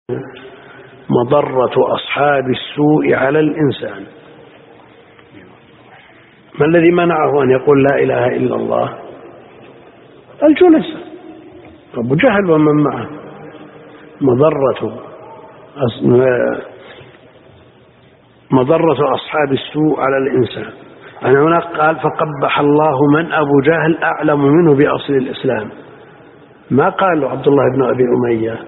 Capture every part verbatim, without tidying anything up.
مضرة أصحاب السوء على الإنسان. ما الذي منعه أن يقول لا إله إلا الله؟ الجلساء أبو جهل ومن معه. مضرة مضرة أصحاب السوء على الإنسان. أنا هناك قال فقبح الله من أبو جهل أعلم منه بأصل الإسلام، ما قال له عبد الله بن أبي أمية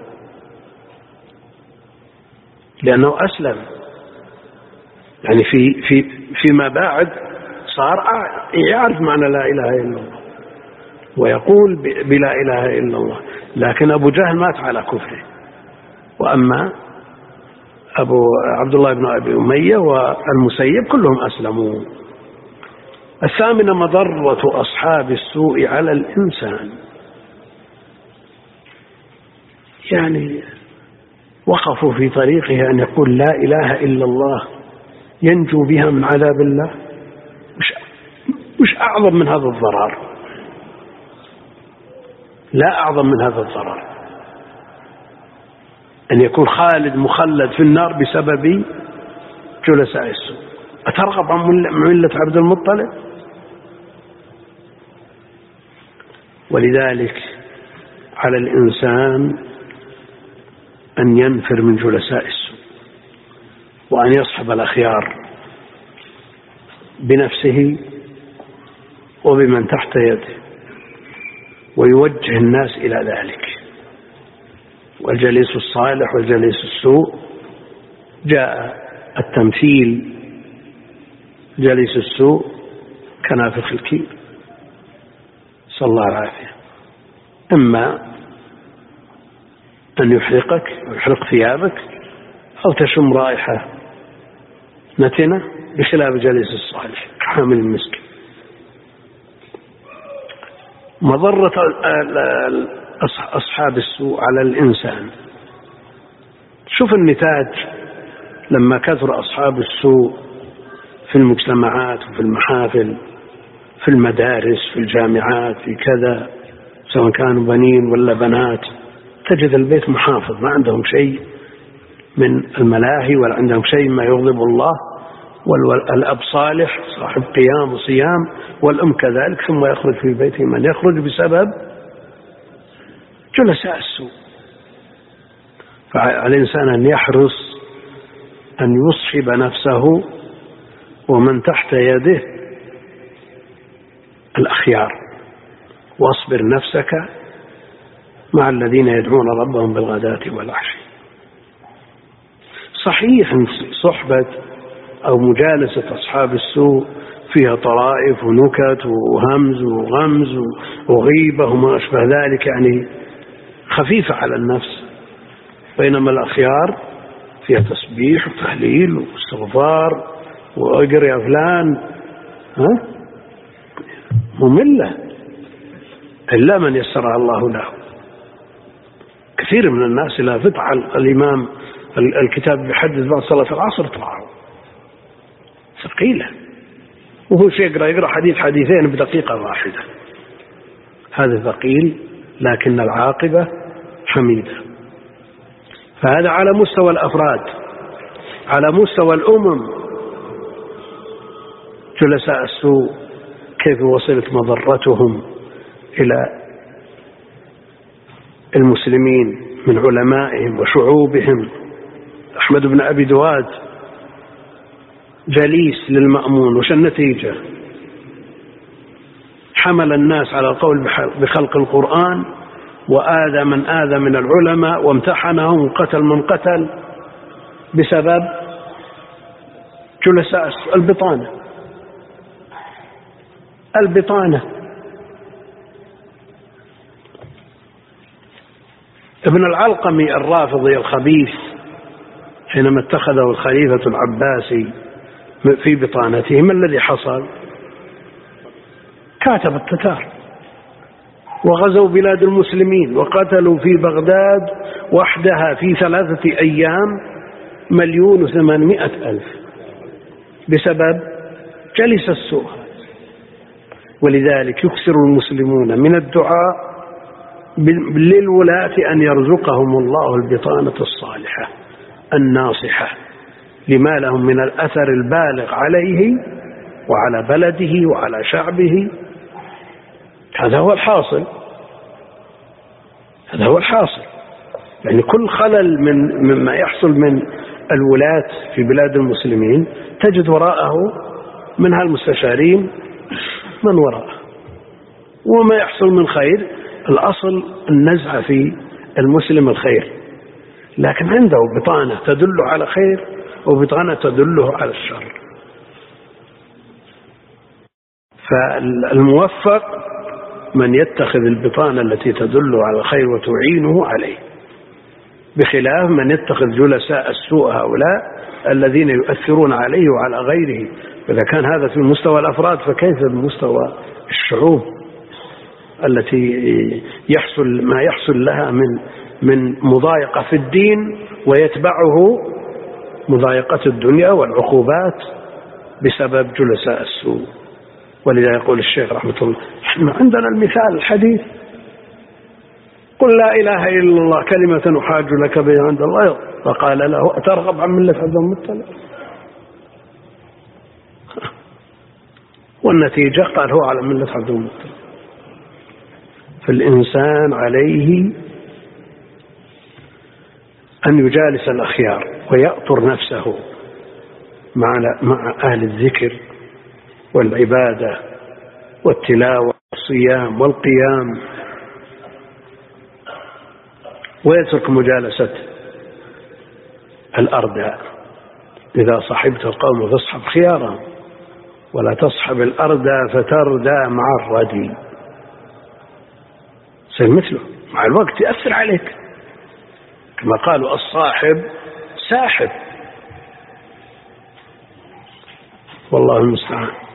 لأنه أسلم، يعني في في فيما بعد صار يعرف معنى لا إله إلا الله ويقول بلا إله إلا الله، لكن أبو جهل مات على كفره. وأما أبو عبد الله بن أبي أمية والمسيب كلهم أسلموا. الثامنة مضرة أصحاب السوء على الإنسان، يعني وقفوا في طريقه أن يقول لا إله إلا الله ينجو بها من عذاب الله. مش, مش أعظم من هذا الضرر، لا أعظم من هذا الضرر أن يكون خالد مخلد في النار بسبب جلساء السوء. أترغب عن ملة عبد المطلب؟ ولذلك على الإنسان أن ينفر من جلساء السوء وأن يصحب الأخيار بنفسه وبمن تحت يده ويوجه الناس إلى ذلك. والجليس الصالح والجليس السوء جاء التمثيل جليس السوء كنافخ الكير، صلى الله العافية، إما أن يحرقك ويحرق ثيابك أو تشم رائحة نتنة بخلاف جليس الصالح كحامل المسك. مضرة أصحاب السوء على الإنسان، شوف النتاج لما كثر أصحاب السوء في المجتمعات وفي المحافل في المدارس في الجامعات في كذا، سواء كانوا بنين ولا بنات، تجد البيت محافظ، ما عندهم شيء من الملاهي ولا عندهم شيء ما يغضب الله، والأب صالح صاحب قيام وصيام، والأم كذلك، ثم يخرج في بيته من يخرج بسبب جلساء السوء. فعلى الإنسان أن يحرص أن يصحب نفسه ومن تحت يده الأخيار، واصبر نفسك مع الذين يدعون ربهم بالغداة والعشي. صحيح صحبة أو مجالسة أصحاب السوء فيها طرائف ونكت وهمز وغمز وغيبة وما أشبه ذلك، يعني خفيفة على النفس، بينما الأخيار فيها تسبيح وتهليل واستغفار وأجر يا فلان، ها مملة إلا من يسرها الله له. كثير من الناس لا فتح الإمام الكتاب بحدث بعد صلاة العصر طلعوا ثقيلة، وهو يقرأ يقرأ حديث حديثين بدقيقة واحدة، هذا ثقيل لكن العاقبة حميدة. فهذا على مستوى الأفراد. على مستوى الأمم جلساء السوء كيف وصلت مضرتهم إلى المسلمين من علمائهم وشعوبهم. أحمد بن أبي دواد جليس للمأمون، وش النتيجة؟ حمل الناس على القول بخلق القرآن، وآذى من آذى من العلماء، وامتحنهم وقتل من قتل بسبب جلساء البطانة. البطانة ابن العلقمي الرافضي الخبيث حينما اتخذه الخليفة العباسي في بطانته، ما الذي حصل؟ كاتب التتار وغزوا بلاد المسلمين وقتلوا في بغداد وحدها في ثلاثة أيام مليون وثمانمائة ألف بسبب جلس السوء. ولذلك يكثر المسلمون من الدعاء للولاة أن يرزقهم الله البطانة الصالحة الناصحة لما لهم من الأثر البالغ عليه وعلى بلده وعلى شعبه. هذا هو الحاصل، هذا هو الحاصل. يعني كل خلل من مما يحصل من الولاة في بلاد المسلمين تجد وراءه من هالمستشارين من وراءه، وما يحصل من خير الأصل النزعة في المسلم الخير، لكن عنده بطانة تدل على خير وبطانة تدله على الشر. فالموفق من يتخذ البطانة التي تدل على الخير وتعينه عليه، بخلاف من يتخذ جلساء السوء هؤلاء الذين يؤثرون عليه وعلى غيره. إذا كان هذا في مستوى الأفراد فكيف بمستوى الشعوب التي يحصل ما يحصل لها من من مضايقة في الدين ويتبعه مضايقة الدنيا والعقوبات بسبب جلساء السوء. ولذا يقول الشيخ رحمة الله احنا عندنا المثال الحديث: قل لا إله إلا الله كلمة أحاج لك بها عند الله، فقال له أترغب عن ملة عبد المطلب؟ والنتيجة قال هو على ملة عبد المطلب. فالإنسان عليه أن يجالس الأخيار ويأطر نفسه مع مع أهل الذكر والعبادة والتلاوة والصيام والقيام، ويترك مجالسة الأردى. إذا صحبت القوم فاصحب خيارهم ولا تصحب الأردى فتردى مع الردي. صير مثله، مع الوقت يأثر عليك، كما قالوا الصاحب ساحب. والله المستعان.